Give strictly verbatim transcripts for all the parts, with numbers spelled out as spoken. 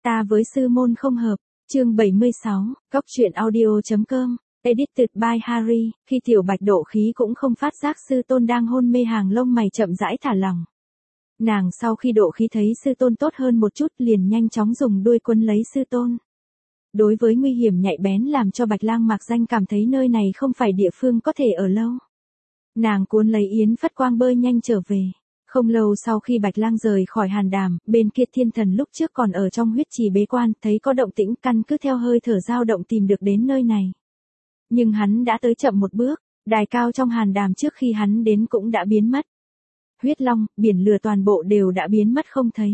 Ta với sư môn không hợp, chương bảy mươi sáu, góc truyện audio.com, edited by Harry, khi tiểu bạch độ khí cũng không phát giác sư tôn đang hôn mê, hàng lông mày chậm rãi thả lỏng. Nàng sau khi độ khí thấy sư tôn tốt hơn một chút liền nhanh chóng dùng đuôi quấn lấy sư tôn. Đối với nguy hiểm nhạy bén làm cho Bạch Lang Mạc Danh cảm thấy nơi này không phải địa phương có thể ở lâu. Nàng cuốn lấy Yến Phất Quang bơi nhanh trở về. Không lâu sau khi Bạch Lang rời khỏi Hàn Đàm, bên kia Thiên Thần lúc trước còn ở trong huyết trì bế quan, thấy có động tĩnh, căn cứ theo hơi thở dao động tìm được đến nơi này. Nhưng hắn đã tới chậm một bước, đài cao trong Hàn Đàm trước khi hắn đến cũng đã biến mất. Huyết long, biển lửa toàn bộ đều đã biến mất không thấy.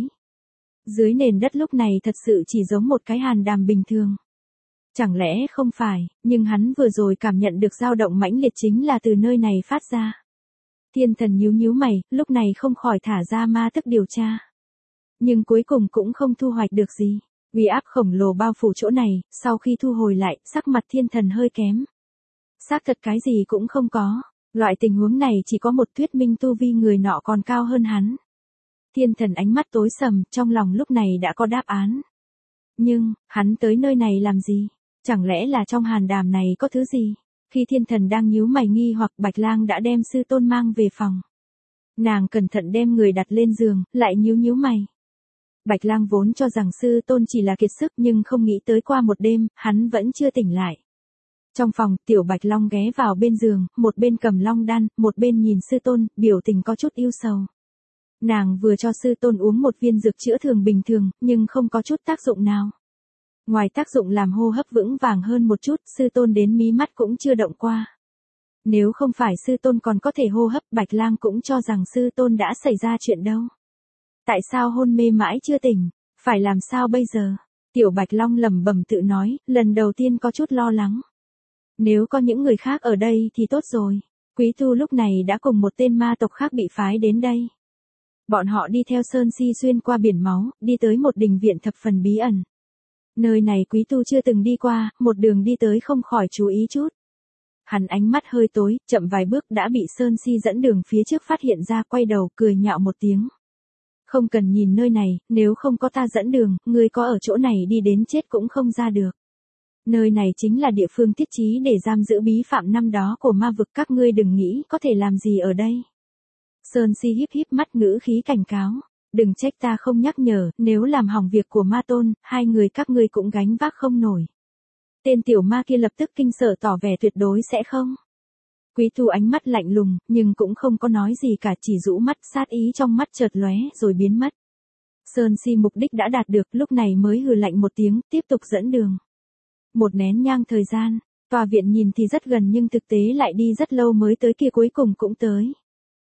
Dưới nền đất lúc này thật sự chỉ giống một cái Hàn Đàm bình thường. Chẳng lẽ không phải, nhưng hắn vừa rồi cảm nhận được dao động mãnh liệt chính là từ nơi này phát ra. Thiên Thần nhíu nhíu mày, lúc này không khỏi thả ra ma thức điều tra. Nhưng cuối cùng cũng không thu hoạch được gì. Uy áp khổng lồ bao phủ chỗ này, sau khi thu hồi lại, sắc mặt Thiên Thần hơi kém. Xác thật cái gì cũng không có. Loại tình huống này chỉ có một thuyết minh tu vi người nọ còn cao hơn hắn. Thiên Thần ánh mắt tối sầm, trong lòng lúc này đã có đáp án. Nhưng, hắn tới nơi này làm gì? Chẳng lẽ là trong Hàn Đàm này có thứ gì? Khi Thiên Thần đang nhíu mày nghi hoặc, Bạch Lang đã đem sư tôn mang về phòng. Nàng cẩn thận đem người đặt lên giường, lại nhíu nhíu mày. Bạch Lang vốn cho rằng sư tôn chỉ là kiệt sức nhưng không nghĩ tới qua một đêm, hắn vẫn chưa tỉnh lại. Trong phòng, tiểu Bạch Long ghé vào bên giường, một bên cầm long đan, một bên nhìn sư tôn, biểu tình có chút ưu sầu. Nàng vừa cho sư tôn uống một viên dược chữa thường bình thường, nhưng không có chút tác dụng nào. Ngoài tác dụng làm hô hấp vững vàng hơn một chút, sư tôn đến mí mắt cũng chưa động qua. Nếu không phải sư tôn còn có thể hô hấp, Bạch Lang cũng cho rằng sư tôn đã xảy ra chuyện đâu. Tại sao hôn mê mãi chưa tỉnh, phải làm sao bây giờ? Tiểu Bạch Long lẩm bẩm tự nói, lần đầu tiên có chút lo lắng. Nếu có những người khác ở đây thì tốt rồi. Quý tu lúc này đã cùng một tên ma tộc khác bị phái đến đây. Bọn họ đi theo Sơn Si xuyên qua biển máu, đi tới một đình viện thập phần bí ẩn. Nơi này Quý tu chưa từng đi qua, một đường đi tới không khỏi chú ý chút. Hắn ánh mắt hơi tối, chậm vài bước đã bị Sơn Si dẫn đường phía trước phát hiện ra, quay đầu cười nhạo một tiếng. Không cần nhìn nơi này, nếu không có ta dẫn đường, ngươi có ở chỗ này đi đến chết cũng không ra được. Nơi này chính là địa phương thiết trí để giam giữ bí phạm năm đó của ma vực, các ngươi đừng nghĩ có thể làm gì ở đây. Sơn Si híp híp mắt ngữ khí cảnh cáo. Đừng trách ta không nhắc nhở, nếu làm hỏng việc của ma tôn, hai người các ngươi cũng gánh vác không nổi. Tên tiểu ma kia lập tức kinh sợ tỏ vẻ tuyệt đối sẽ không. Quý tu ánh mắt lạnh lùng, nhưng cũng không có nói gì cả, chỉ rũ mắt, sát ý trong mắt chợt lóe rồi biến mất. Sơn Si mục đích đã đạt được, lúc này mới hừ lạnh một tiếng, tiếp tục dẫn đường. Một nén nhang thời gian, tòa viện nhìn thì rất gần nhưng thực tế lại đi rất lâu mới tới, kia cuối cùng cũng tới.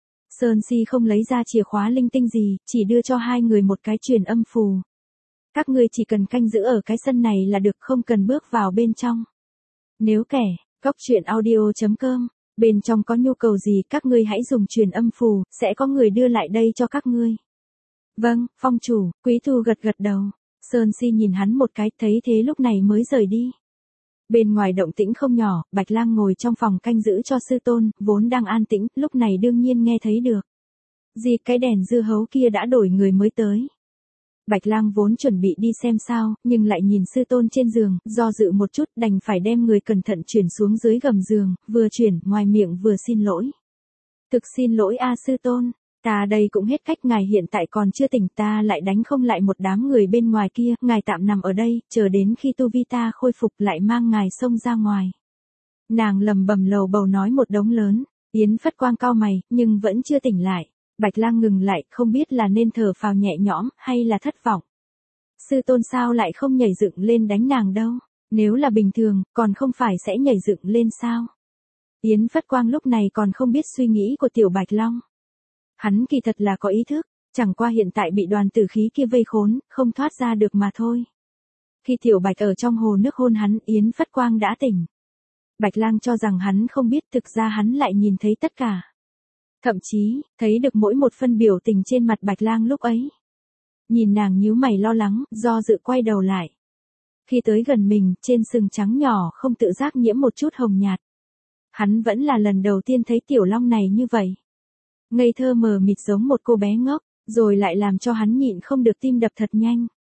Sơn Si không lấy ra chìa khóa linh tinh gì, chỉ đưa cho hai người một cái truyền âm phù. Các ngươi chỉ cần canh giữ ở cái sân này là được, không cần bước vào bên trong. Nếu kẻ, góc truyện audio.com, bên trong có nhu cầu gì các ngươi hãy dùng truyền âm phù, sẽ có người đưa lại đây cho các ngươi. Vâng, phong chủ, Quý tu gật gật đầu. Sơn Si nhìn hắn một cái, thấy thế lúc này mới rời đi. Bên ngoài động tĩnh không nhỏ, Bạch Lang ngồi trong phòng canh giữ cho sư tôn, vốn đang an tĩnh, lúc này đương nhiên nghe thấy được. Gì cái đèn dưa hấu kia đã đổi người mới tới. Bạch Lang vốn chuẩn bị đi xem sao, nhưng lại nhìn sư tôn trên giường, do dự một chút đành phải đem người cẩn thận chuyển xuống dưới gầm giường, vừa chuyển, ngoài miệng vừa xin lỗi. Thực xin lỗi a sư tôn. Ta đây cũng hết cách, ngài hiện tại còn chưa tỉnh, ta lại đánh không lại một đám người bên ngoài kia, ngài tạm nằm ở đây, chờ đến khi tu vi ta khôi phục lại mang ngài xông ra ngoài. Nàng lầm bầm lầu bầu nói một đống lớn, Yến Phất Quang cau mày, nhưng vẫn chưa tỉnh lại. Bạch Lang ngừng lại, không biết là nên thở phào nhẹ nhõm, hay là thất vọng. Sư tôn sao lại không nhảy dựng lên đánh nàng đâu, nếu là bình thường, còn không phải sẽ nhảy dựng lên sao. Yến Phất Quang lúc này còn không biết suy nghĩ của tiểu Bạch Long. Hắn kỳ thật là có ý thức, chẳng qua hiện tại bị đoàn tử khí kia vây khốn, không thoát ra được mà thôi. Khi tiểu Bạch ở trong hồ nước hôn hắn, Yến Phất Quang đã tỉnh. Bạch Lang cho rằng hắn không biết, thực ra hắn lại nhìn thấy tất cả. Thậm chí, thấy được mỗi một phân biểu tình trên mặt Bạch Lang lúc ấy. Nhìn nàng nhíu mày lo lắng, do dự quay đầu lại. Khi tới gần mình, trên sừng trắng nhỏ không tự giác nhiễm một chút hồng nhạt. Hắn vẫn là lần đầu tiên thấy tiểu long này như vậy. Ngây thơ mờ mịt giống một cô bé ngốc, rồi lại làm cho hắn nhịn không được tim đập thật nhanh.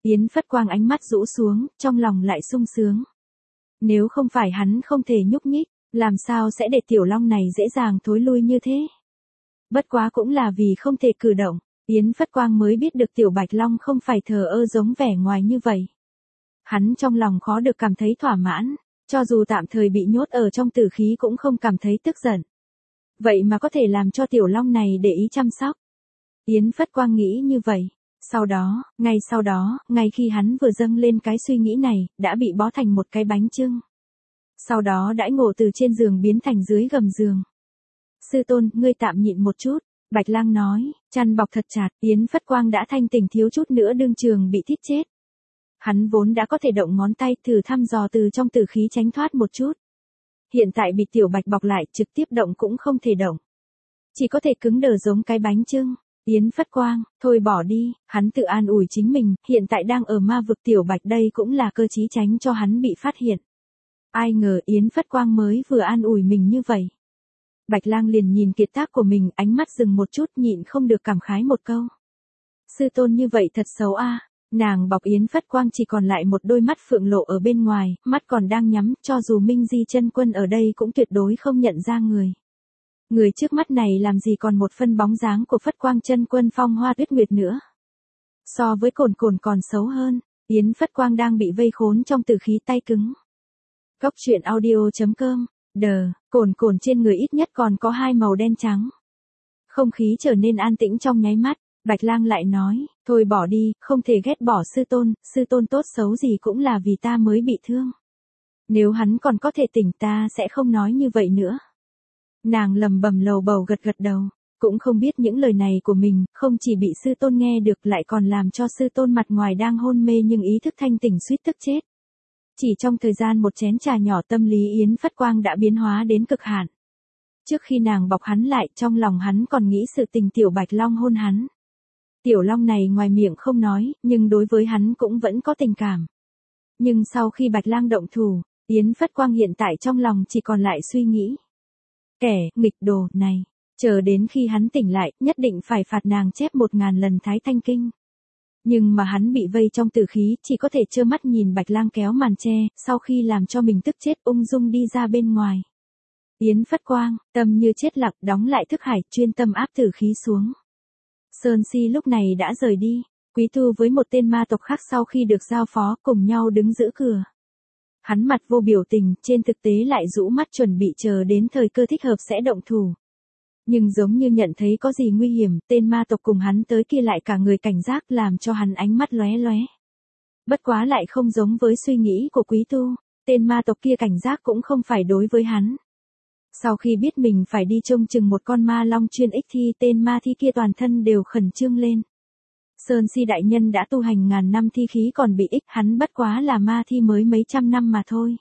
Yến Phất Quang ánh mắt rũ xuống, trong lòng lại sung sướng. Nếu không phải hắn không thể nhúc nhích, làm sao sẽ để Tiểu Long này dễ dàng thối lui như thế? Bất quá cũng là vì không thể cử động, Yến Phất Quang mới biết được Tiểu Bạch Long không phải thờ ơ giống vẻ ngoài như vậy. Hắn trong lòng khó được cảm thấy thỏa mãn, cho dù tạm thời bị nhốt ở trong tử khí cũng không cảm thấy tức giận. Vậy mà có thể làm cho Tiểu Long này để ý chăm sóc. Yến Phất Quang nghĩ như vậy. Sau đó, ngay sau đó, ngay khi hắn vừa dâng lên cái suy nghĩ này, đã bị bó thành một cái bánh chưng. Sau đó đãi ngộ từ trên giường biến thành dưới gầm giường. Sư tôn, ngươi tạm nhịn một chút, Bạch Lang nói, chăn bọc thật chặt, Yến Phất Quang đã thanh tỉnh thiếu chút nữa đương trường bị thít chết. Hắn vốn đã có thể động ngón tay thử thăm dò từ trong tử khí tránh thoát một chút. Hiện tại bị Tiểu Bạch bọc lại trực tiếp động cũng không thể động. Chỉ có thể cứng đờ giống cái bánh chưng. Yến Phất Quang, thôi bỏ đi, hắn tự an ủi chính mình, hiện tại đang ở ma vực Tiểu Bạch đây cũng là cơ chí tránh cho hắn bị phát hiện. Ai ngờ Yến Phất Quang mới vừa an ủi mình như vậy. Bạch Lang liền nhìn kiệt tác của mình, ánh mắt dừng một chút nhịn không được cảm khái một câu. Sư tôn như vậy thật xấu a. Nàng bọc Yến Phất Quang chỉ còn lại một đôi mắt phượng lộ ở bên ngoài, mắt còn đang nhắm, cho dù Minh Di chân quân ở đây cũng tuyệt đối không nhận ra người. Người trước mắt này làm gì còn một phân bóng dáng của Phất Quang chân quân Phong Hoa Tuyết Nguyệt nữa. So với Cồn Cồn còn xấu hơn, Yến Phất Quang đang bị vây khốn trong tử khí tay cứng. Góc truyện audio chấm com, đờ, Cồn Cồn trên người ít nhất còn có hai màu đen trắng. Không khí trở nên an tĩnh trong nháy mắt, Bạch Lang lại nói, thôi bỏ đi, không thể ghét bỏ sư tôn, sư tôn tốt xấu gì cũng là vì ta mới bị thương. Nếu hắn còn có thể tỉnh ta sẽ không nói như vậy nữa. Nàng lầm bầm lầu bầu gật gật đầu, cũng không biết những lời này của mình, không chỉ bị sư tôn nghe được lại còn làm cho sư tôn mặt ngoài đang hôn mê nhưng ý thức thanh tỉnh suýt tức chết. Chỉ trong thời gian một chén trà nhỏ tâm lý Yến Phất Quang đã biến hóa đến cực hạn. Trước khi nàng bọc hắn lại trong lòng hắn còn nghĩ sự tình Tiểu Bạch Long hôn hắn. Tiểu Long này ngoài miệng không nói, nhưng đối với hắn cũng vẫn có tình cảm. Nhưng sau khi Bạch Lang động thủ, Yến Phất Quang hiện tại trong lòng chỉ còn lại suy nghĩ. Kẻ nghịch đồ này, chờ đến khi hắn tỉnh lại, nhất định phải phạt nàng chép một ngàn lần Thái Thanh Kinh. Nhưng mà hắn bị vây trong tử khí, chỉ có thể trơ mắt nhìn Bạch Lang kéo màn che, sau khi làm cho mình tức chết ung dung đi ra bên ngoài. Yến Phất Quang, tâm như chết lặng, đóng lại thức hải, chuyên tâm áp tử khí xuống. Sơn Si lúc này đã rời đi, Quý Tu với một tên ma tộc khác sau khi được giao phó cùng nhau đứng giữ cửa. Hắn mặt vô biểu tình, trên thực tế lại rũ mắt chuẩn bị chờ đến thời cơ thích hợp sẽ động thủ. Nhưng giống như nhận thấy có gì nguy hiểm, tên ma tộc cùng hắn tới kia lại cả người cảnh giác làm cho hắn ánh mắt lóe lóe. Bất quá lại không giống với suy nghĩ của Quý Tu, tên ma tộc kia cảnh giác cũng không phải đối với hắn. Sau khi biết mình phải đi trông chừng một con ma long chuyên ích thi, tên ma thi kia toàn thân đều khẩn trương lên. Sơn Si đại nhân đã tu hành ngàn năm thi khí còn bị ích, hắn bất quá là ma thi mới mấy trăm năm mà thôi.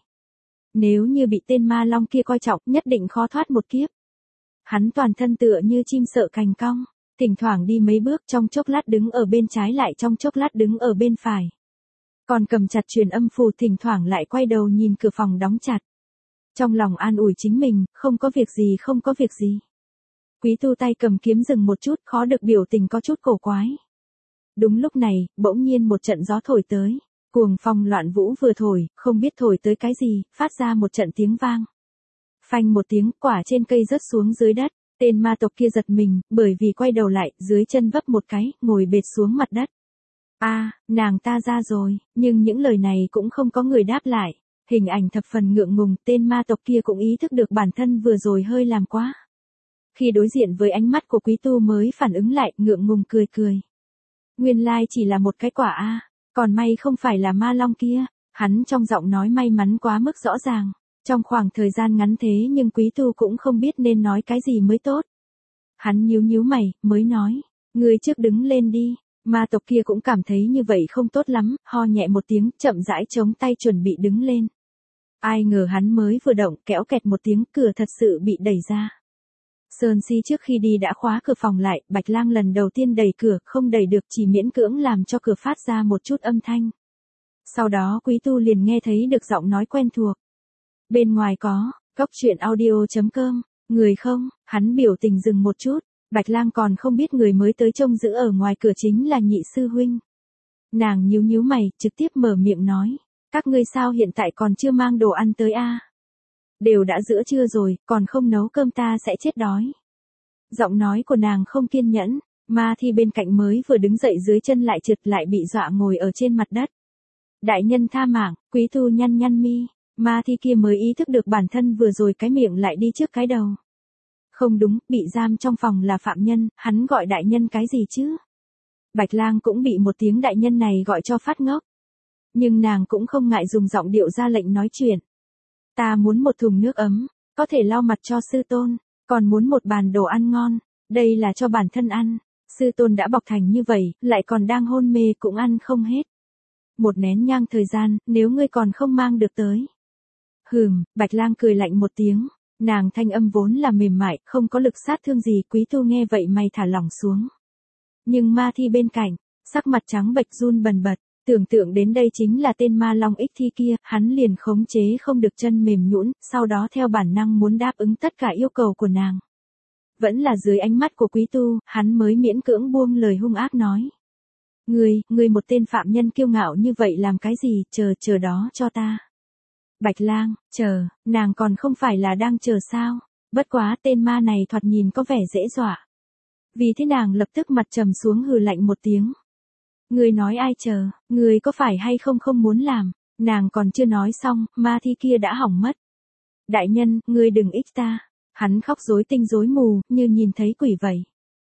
Nếu như bị tên ma long kia coi trọng, nhất định khó thoát một kiếp. Hắn toàn thân tựa như chim sợ cành cong, thỉnh thoảng đi mấy bước, trong chốc lát đứng ở bên trái lại trong chốc lát đứng ở bên phải. Còn cầm chặt truyền âm phù, thỉnh thoảng lại quay đầu nhìn cửa phòng đóng chặt. Trong lòng an ủi chính mình, không có việc gì không có việc gì. Quý Tu tay cầm kiếm dừng một chút, khó được biểu tình có chút cổ quái. Đúng lúc này, bỗng nhiên một trận gió thổi tới. Cuồng phong loạn vũ vừa thổi, không biết thổi tới cái gì, phát ra một trận tiếng vang. Phanh một tiếng, quả trên cây rớt xuống dưới đất. Tên ma tộc kia giật mình, bởi vì quay đầu lại, dưới chân vấp một cái, ngồi bệt xuống mặt đất. A, à, nàng ta ra rồi, nhưng những lời này cũng không có người đáp lại. Hình ảnh thập phần ngượng ngùng, tên ma tộc kia cũng ý thức được bản thân vừa rồi hơi làm quá. Khi đối diện với ánh mắt của Quý Tu mới phản ứng lại, ngượng ngùng cười cười. Nguyên lai chỉ là một cái quả a, à, còn may không phải là ma long kia, hắn trong giọng nói may mắn quá mức rõ ràng. Trong khoảng thời gian ngắn thế nhưng Quý Tu cũng không biết nên nói cái gì mới tốt. Hắn nhíu nhíu mày, mới nói, ngươi trước đứng lên đi. Ma tộc kia cũng cảm thấy như vậy không tốt lắm, ho nhẹ một tiếng, chậm rãi chống tay chuẩn bị đứng lên. Ai ngờ hắn mới vừa động, kéo kẹt một tiếng, cửa thật sự bị đẩy ra. Sơn Si trước khi đi đã khóa cửa phòng lại, Bạch Lang lần đầu tiên đẩy cửa, không đẩy được chỉ miễn cưỡng làm cho cửa phát ra một chút âm thanh. Sau đó Quý Tu liền nghe thấy được giọng nói quen thuộc. Bên ngoài có, góc truyện audio chấm com, người không, hắn biểu tình dừng một chút, Bạch Lang còn không biết người mới tới trông giữ ở ngoài cửa chính là nhị sư huynh. Nàng nhíu nhíu mày, trực tiếp mở miệng nói. Các ngươi sao hiện tại còn chưa mang đồ ăn tới a? Đều đã giữa trưa rồi, còn không nấu cơm ta sẽ chết đói. Giọng nói của nàng không kiên nhẫn, Ma Thi bên cạnh mới vừa đứng dậy dưới chân lại trượt lại bị dọa ngồi ở trên mặt đất. Đại nhân tha mạng, Quý Tu nhăn nhăn mi, Ma Thi kia mới ý thức được bản thân vừa rồi cái miệng lại đi trước cái đầu. Không đúng, bị giam trong phòng là phạm nhân, hắn gọi đại nhân cái gì chứ? Bạch Lang cũng bị một tiếng đại nhân này gọi cho phát ngốc. Nhưng nàng cũng không ngại dùng giọng điệu ra lệnh nói chuyện. Ta muốn một thùng nước ấm, có thể lau mặt cho sư tôn, còn muốn một bàn đồ ăn ngon, đây là cho bản thân ăn. Sư tôn đã bọc thành như vậy, lại còn đang hôn mê cũng ăn không hết. Một nén nhang thời gian, nếu ngươi còn không mang được tới. Hừm, Bạch Lang cười lạnh một tiếng, nàng thanh âm vốn là mềm mại, không có lực sát thương gì. Quý Tu nghe vậy mày thả lỏng xuống. Nhưng Ma Thi bên cạnh, sắc mặt trắng bệch run bần bật, tưởng tượng đến đây chính là tên ma long ích thi kia, hắn liền khống chế không được chân mềm nhũn, sau đó theo bản năng muốn đáp ứng tất cả yêu cầu của nàng. Vẫn là dưới ánh mắt của Quý Tu, hắn mới miễn cưỡng buông lời hung ác nói. Ngươi, ngươi một tên phạm nhân kiêu ngạo như vậy làm cái gì, chờ, chờ đó cho ta. Bạch Lang, chờ, nàng còn không phải là đang chờ sao, bất quá tên ma này thoạt nhìn có vẻ dễ dọa. Vì thế nàng lập tức mặt trầm xuống hừ lạnh một tiếng. Ngươi nói ai chờ, ngươi có phải hay không không muốn làm, nàng còn chưa nói xong, Ma Thi kia đã hỏng mất. Đại nhân, ngươi đừng ích ta. Hắn khóc rối tinh rối mù, như nhìn thấy quỷ vậy.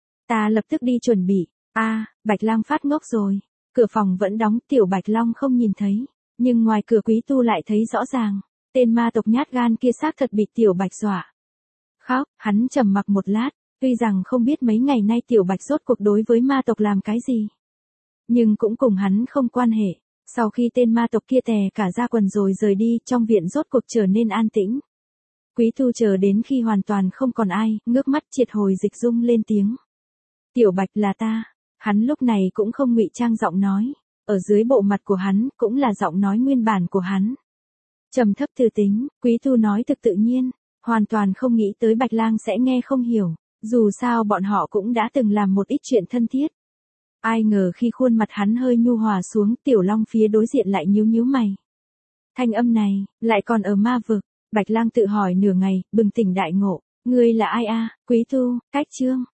Ta lập tức đi chuẩn bị. A, à, Bạch Lang phát ngốc rồi. Cửa phòng vẫn đóng, tiểu Bạch Long không nhìn thấy. Nhưng ngoài cửa Quý Tu lại thấy rõ ràng. Tên ma tộc nhát gan kia xác thật bị tiểu Bạch dọa. Khóc, hắn trầm mặc một lát. Tuy rằng không biết mấy ngày nay tiểu Bạch rốt cuộc đối với ma tộc làm cái gì. Nhưng cũng cùng hắn không quan hệ. Sau khi tên ma tộc kia tè cả ra quần rồi rời đi, trong viện rốt cuộc trở nên an tĩnh. Quý Tu chờ đến khi hoàn toàn không còn ai, ngước mắt triệt hồi dịch dung lên tiếng. Tiểu Bạch là ta. Hắn lúc này cũng không ngụy trang giọng nói. Ở dưới bộ mặt của hắn, cũng là giọng nói nguyên bản của hắn. Trầm thấp từ tính, Quý Tu nói thực tự nhiên, hoàn toàn không nghĩ tới Bạch Lang sẽ nghe không hiểu. Dù sao bọn họ cũng đã từng làm một ít chuyện thân thiết. Ai ngờ khi khuôn mặt hắn hơi nhu hòa xuống, Tiểu Long phía đối diện lại nhíu nhíu mày. Thanh âm này, lại còn ở ma vực. Bạch Lang tự hỏi nửa ngày, bừng tỉnh đại ngộ. Ngươi là ai a? Quý Tu, cách chương.